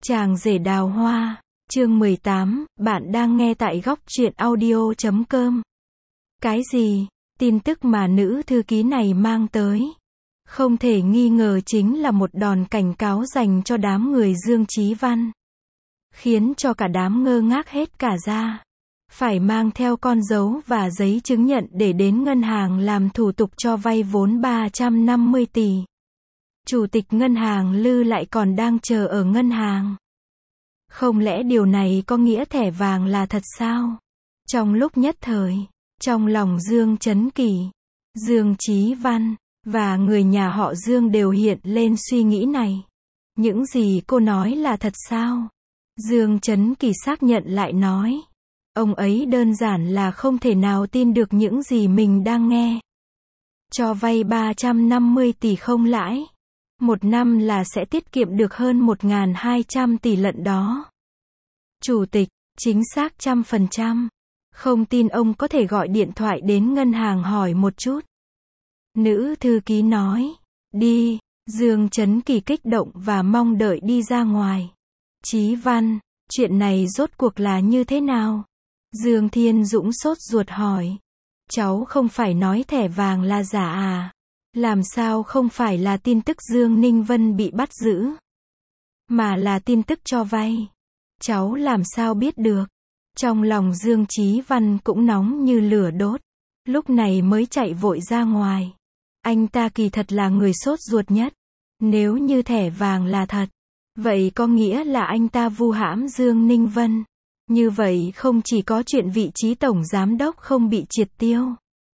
Chàng rể đào hoa, chương 18, bạn đang nghe tại góc truyện audio.com. Cái gì? Tin tức mà nữ thư ký này mang tới. Không thể nghi ngờ chính là một đòn cảnh cáo dành cho đám người Dương Chí Văn. Khiến cho cả đám ngơ ngác hết cả ra. Phải mang theo con dấu và giấy chứng nhận để đến ngân hàng làm thủ tục cho vay vốn 350 tỷ. Chủ tịch ngân hàng Lư lại còn đang chờ ở ngân hàng. Không lẽ điều này có nghĩa thẻ vàng là thật sao? Trong lúc nhất thời, trong lòng Dương Chấn Kỳ, Dương Chí Văn, và người nhà họ Dương đều hiện lên suy nghĩ này. Những gì cô nói là thật sao? Dương Chấn Kỳ xác nhận lại nói. Ông ấy đơn giản là không thể nào tin được những gì mình đang nghe. Cho vay 350 tỷ không lãi. Một năm là sẽ tiết kiệm được hơn 1.200 tỷ lận đó. Chủ tịch, chính xác 100%. Không tin ông có thể gọi điện thoại đến ngân hàng hỏi một chút. Nữ thư ký nói. Đi, Dương Chấn Kỳ kích động và mong đợi đi ra ngoài. Chí Văn, chuyện này rốt cuộc là như thế nào? Dương Thiên Dũng sốt ruột hỏi. Cháu không phải nói thẻ vàng là giả à? Làm sao không phải là tin tức Dương Ninh Vân bị bắt giữ, mà là tin tức cho vay? Cháu làm sao biết được? Trong lòng Dương Chí Văn cũng nóng như lửa đốt. Lúc này mới chạy vội ra ngoài. Anh ta kỳ thật là người sốt ruột nhất. Nếu như thẻ vàng là thật, vậy có nghĩa là anh ta vu hãm Dương Ninh Vân. Như vậy không chỉ có chuyện vị trí tổng giám đốc không bị triệt tiêu,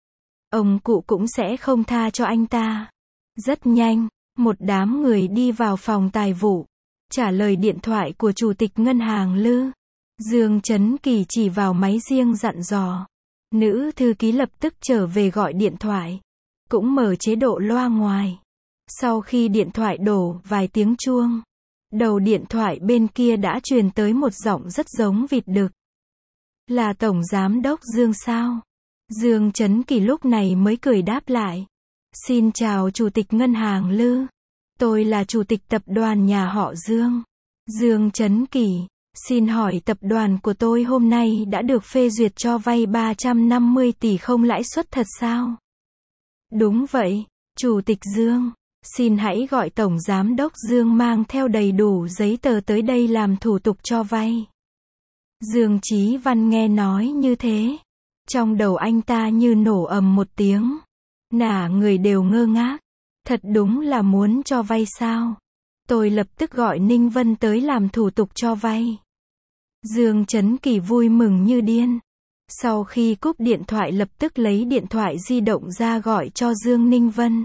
ông cụ cũng sẽ không tha cho anh ta. Rất nhanh, một đám người đi vào phòng tài vụ, trả lời điện thoại của chủ tịch ngân hàng Lư. Dương Chấn Kỳ chỉ vào máy riêng dặn dò. Nữ thư ký lập tức trở về gọi điện thoại, cũng mở chế độ loa ngoài. Sau khi điện thoại đổ vài tiếng chuông, đầu điện thoại bên kia đã truyền tới một giọng rất giống vịt đực. Là Tổng Giám đốc Dương sao? Dương Chấn Kỳ lúc này mới cười đáp lại. Xin chào Chủ tịch Ngân hàng Lư. Tôi là Chủ tịch tập đoàn nhà họ Dương. Dương Chấn Kỳ, xin hỏi tập đoàn của tôi hôm nay đã được phê duyệt cho vay 350 tỷ không lãi suất thật sao? Đúng vậy, Chủ tịch Dương. Xin hãy gọi Tổng Giám đốc Dương mang theo đầy đủ giấy tờ tới đây làm thủ tục cho vay. Dương Chí Văn nghe nói như thế. Trong đầu anh ta như nổ ầm một tiếng. Nả người đều ngơ ngác. Thật đúng là muốn cho vay sao? Tôi lập tức gọi Ninh Vân tới làm thủ tục cho vay. Dương Chấn Kỳ vui mừng như điên. Sau khi cúp điện thoại lập tức lấy điện thoại di động ra gọi cho Dương Ninh Vân.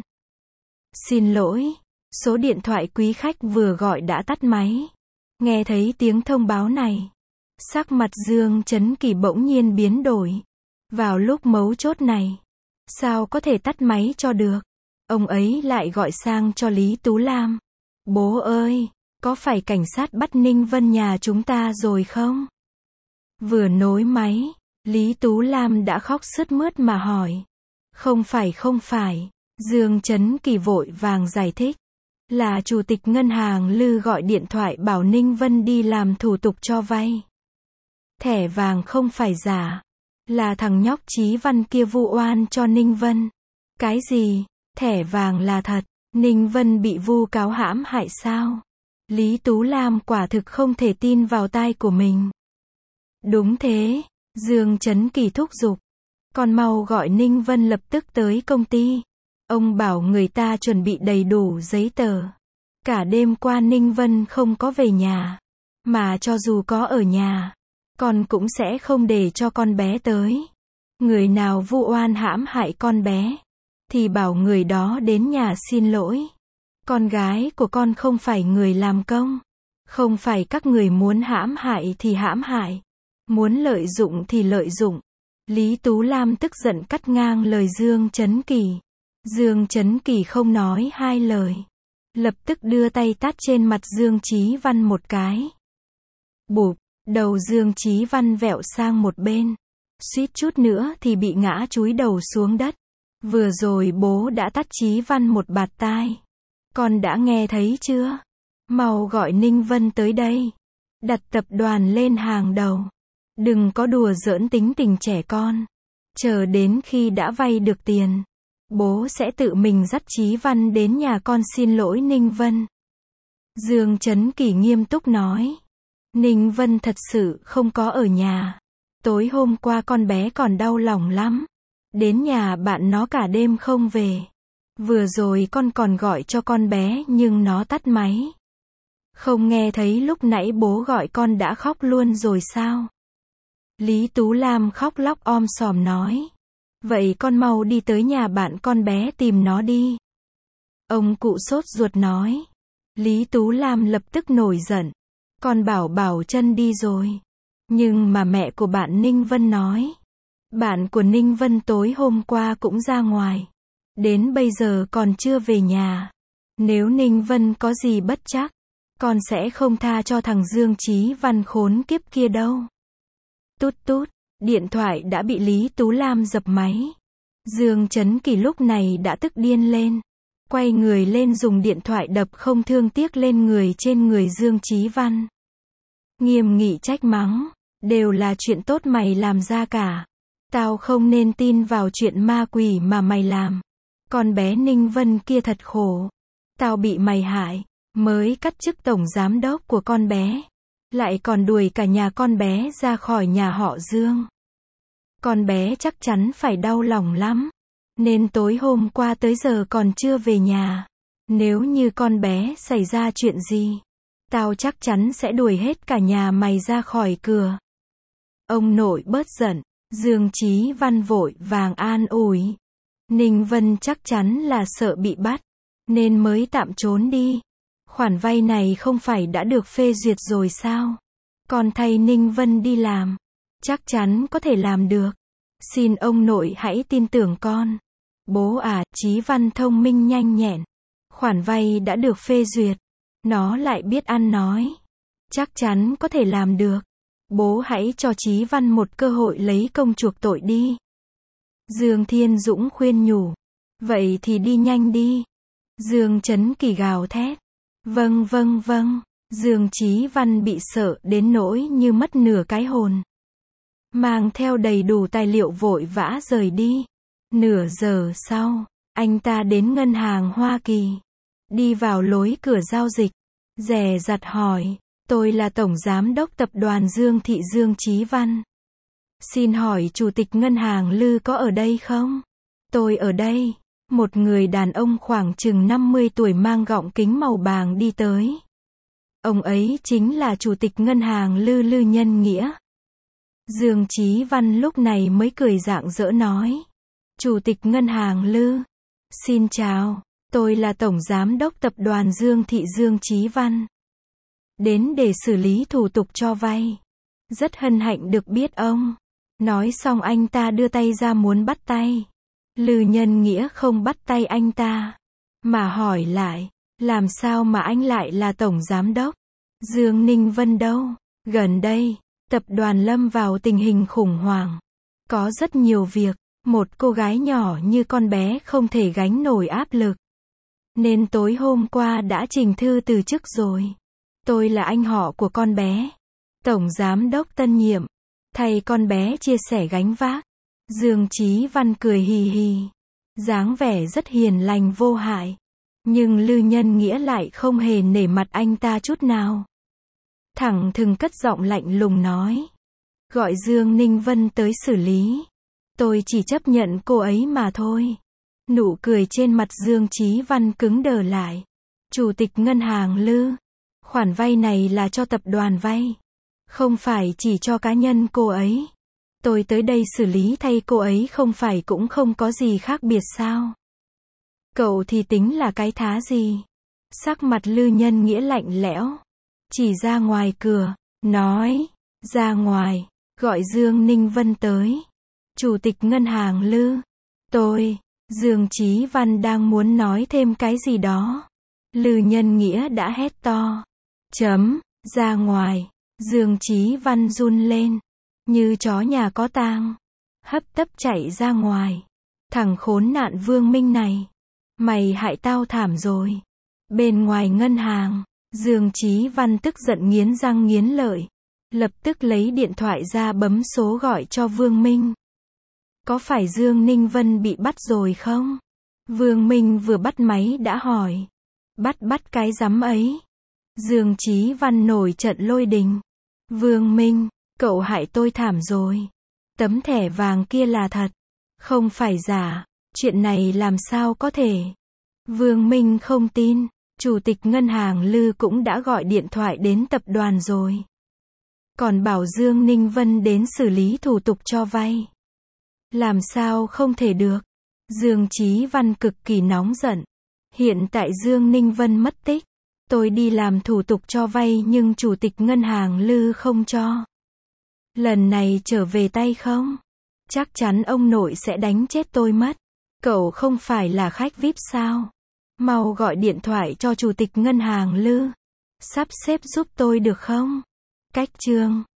Xin lỗi, số điện thoại quý khách vừa gọi đã tắt máy. Nghe thấy tiếng thông báo này, sắc mặt Dương Chấn Kỳ bỗng nhiên biến đổi. Vào lúc mấu chốt này, sao có thể tắt máy cho được? Ông ấy lại gọi sang cho Lý Tú Lam. Bố ơi, có phải cảnh sát bắt Ninh Vân nhà chúng ta rồi không? Vừa nối máy, Lý Tú Lam đã khóc sướt mướt mà hỏi. Không phải. Dương Chấn Kỳ vội vàng giải thích. Là Chủ tịch Ngân hàng Lư gọi điện thoại bảo Ninh Vân đi làm thủ tục cho vay. Thẻ vàng không phải giả. Là thằng nhóc Chí Văn kia vu oan cho Ninh Vân. Cái gì? Thẻ vàng là thật. Ninh Vân bị vu cáo hãm hại sao? Lý Tú Lam quả thực không thể tin vào tai của mình. Đúng thế. Dương Chấn Kỳ thúc giục. Con mau gọi Ninh Vân lập tức tới công ty. Ông bảo người ta chuẩn bị đầy đủ giấy tờ. Cả đêm qua Ninh Vân không có về nhà. Mà cho dù có ở nhà, con cũng sẽ không để cho con bé tới. Người nào vu oan hãm hại con bé, thì bảo người đó đến nhà xin lỗi. Con gái của con không phải người làm công. Không phải các người muốn hãm hại thì hãm hại. Muốn lợi dụng thì lợi dụng. Lý Tú Lam tức giận cắt ngang lời Dương Chấn Kỳ. Dương Chấn Kỳ không nói hai lời. Lập tức đưa tay tát trên mặt Dương Chí Văn một cái. Bụp, đầu Dương Chí Văn vẹo sang một bên. Suýt chút nữa thì bị ngã chúi đầu xuống đất. Vừa rồi bố đã tát Chí Văn một bạt tai. Con đã nghe thấy chưa? Mau gọi Ninh Vân tới đây. Đặt tập đoàn lên hàng đầu. Đừng có đùa giỡn tính tình trẻ con. Chờ đến khi đã vay được tiền, bố sẽ tự mình dắt Chí Văn đến nhà con xin lỗi Ninh Vân. Dương Chấn Kỳ nghiêm túc nói. Ninh Vân thật sự không có ở nhà. Tối hôm qua con bé còn đau lòng lắm. Đến nhà bạn nó cả đêm không về. Vừa rồi con còn gọi cho con bé nhưng nó tắt máy. Không nghe thấy lúc nãy bố gọi con đã khóc luôn rồi sao? Lý Tú Lam khóc lóc om sòm nói. Vậy con mau đi tới nhà bạn con bé tìm nó đi. Ông cụ sốt ruột nói. Lý Tú Lam lập tức nổi giận. Con bảo Bảo Trân đi rồi. Nhưng mà mẹ của bạn Ninh Vân nói. Bạn của Ninh Vân tối hôm qua cũng ra ngoài. Đến bây giờ còn chưa về nhà. Nếu Ninh Vân có gì bất trắc, con sẽ không tha cho thằng Dương Chí Văn khốn kiếp kia đâu. Tút tút, điện thoại đã bị Lý Tú Lam dập máy. Dương Chấn Kỳ lúc này đã tức điên lên. Quay người lên dùng điện thoại đập không thương tiếc lên người trên người Dương Chí Văn. Nghiêm nghị trách mắng. Đều là chuyện tốt mày làm ra cả. Tao không nên tin vào chuyện ma quỷ mà mày làm. Con bé Ninh Vân kia thật khổ. Tao bị mày hại. Mới cắt chức tổng giám đốc của con bé. Lại còn đuổi cả nhà con bé ra khỏi nhà họ Dương. Con bé chắc chắn phải đau lòng lắm. Nên tối hôm qua tới giờ còn chưa về nhà. Nếu như con bé xảy ra chuyện gì, tao chắc chắn sẽ đuổi hết cả nhà mày ra khỏi cửa. Ông nội bớt giận. Dương Chí Văn vội vàng an ủi. Ninh Vân chắc chắn là sợ bị bắt, nên mới tạm trốn đi. Khoản vay này không phải đã được phê duyệt rồi sao? Con thay Ninh Vân đi làm. Chắc chắn có thể làm được. Xin ông nội hãy tin tưởng con. Bố à, Chí Văn thông minh nhanh nhẹn. Khoản vay đã được phê duyệt. Nó lại biết ăn nói. Chắc chắn có thể làm được. Bố hãy cho Chí Văn một cơ hội lấy công chuộc tội đi. Dương Thiên Dũng khuyên nhủ. Vậy thì đi nhanh đi. Dương Chấn Kỳ gào thét. Vâng vâng vâng. Dương Chí Văn bị sợ đến nỗi như mất nửa cái hồn. Mang theo đầy đủ tài liệu vội vã rời đi. Nửa giờ sau, anh ta đến ngân hàng Hoa Kỳ. Đi vào lối cửa giao dịch. Dè dặt hỏi. Tôi là Tổng Giám đốc Tập đoàn Dương Thị Dương Chí Văn. Xin hỏi Chủ tịch Ngân hàng Lư có ở đây không? Tôi ở đây. Một người đàn ông khoảng chừng 50 tuổi mang gọng kính màu bàng đi tới. Ông ấy chính là Chủ tịch Ngân hàng Lư Lư Nhân Nghĩa. Dương Chí Văn lúc này mới cười rạng rỡ nói. Chủ tịch Ngân hàng Lư. Xin chào, tôi là Tổng Giám đốc Tập đoàn Dương Thị Dương Chí Văn. Đến để xử lý thủ tục cho vay. Rất hân hạnh được biết ông. Nói xong anh ta đưa tay ra muốn bắt tay. Lư Nhân Nghĩa không bắt tay anh ta, mà hỏi lại. Làm sao mà anh lại là Tổng Giám đốc? Dương Ninh Vân đâu? Gần đây, tập đoàn lâm vào tình hình khủng hoảng. Có rất nhiều việc. Một cô gái nhỏ như con bé không thể gánh nổi áp lực. Nên tối hôm qua đã trình thư từ chức rồi. Tôi là anh họ của con bé. Tổng Giám đốc tân nhiệm. Thay con bé chia sẻ gánh vác. Dương Chí Văn cười hì hì. Dáng vẻ rất hiền lành vô hại. Nhưng Lư Nhân Nghĩa lại không hề nể mặt anh ta chút nào. Thẳng thừng cất giọng lạnh lùng nói. Gọi Dương Ninh Vân tới xử lý. Tôi chỉ chấp nhận cô ấy mà thôi. Nụ cười trên mặt Dương Chí Văn cứng đờ lại. Chủ tịch Ngân hàng Lư. Khoản vay này là cho tập đoàn vay. Không phải chỉ cho cá nhân cô ấy. Tôi tới đây xử lý thay cô ấy không phải cũng không có gì khác biệt sao? Cậu thì tính là cái thá gì? Sắc mặt Lư Nhân Nghĩa lạnh lẽo. Chỉ ra ngoài cửa. Nói. Ra ngoài. Gọi Dương Ninh Vân tới. Chủ tịch Ngân hàng Lư. Tôi. Dương Chí Văn đang muốn nói thêm cái gì đó. Lư Nhân Nghĩa đã hét to. Ra ngoài. Dương Chí Văn run lên. Như chó nhà có tang. Hấp tấp chạy ra ngoài. Thằng khốn nạn Vương Minh này. Mày hại tao thảm rồi. Bên ngoài ngân hàng. Dương Chí Văn tức giận nghiến răng nghiến lợi. Lập tức lấy điện thoại ra bấm số gọi cho Vương Minh. Có phải Dương Ninh Vân bị bắt rồi không? Vương Minh vừa bắt máy đã hỏi. Bắt cái rắm ấy. Dương Chí Văn nổi trận lôi đình. Vương Minh, cậu hại tôi thảm rồi. Tấm thẻ vàng kia là thật, không phải giả. Chuyện này làm sao có thể? Vương Minh không tin. Chủ tịch ngân hàng Lư cũng đã gọi điện thoại đến tập đoàn rồi. Còn bảo Dương Ninh Vân đến xử lý thủ tục cho vay. Làm sao không thể được? Dương Chí Văn cực kỳ nóng giận. Hiện tại Dương Ninh Vân mất tích. Tôi đi làm thủ tục cho vay nhưng chủ tịch ngân hàng Lư không cho. Lần này trở về tay không? Chắc chắn ông nội sẽ đánh chết tôi mất. Cậu không phải là khách VIP sao? Mau gọi điện thoại cho chủ tịch ngân hàng Lư. Sắp xếp giúp tôi được không? Cách chương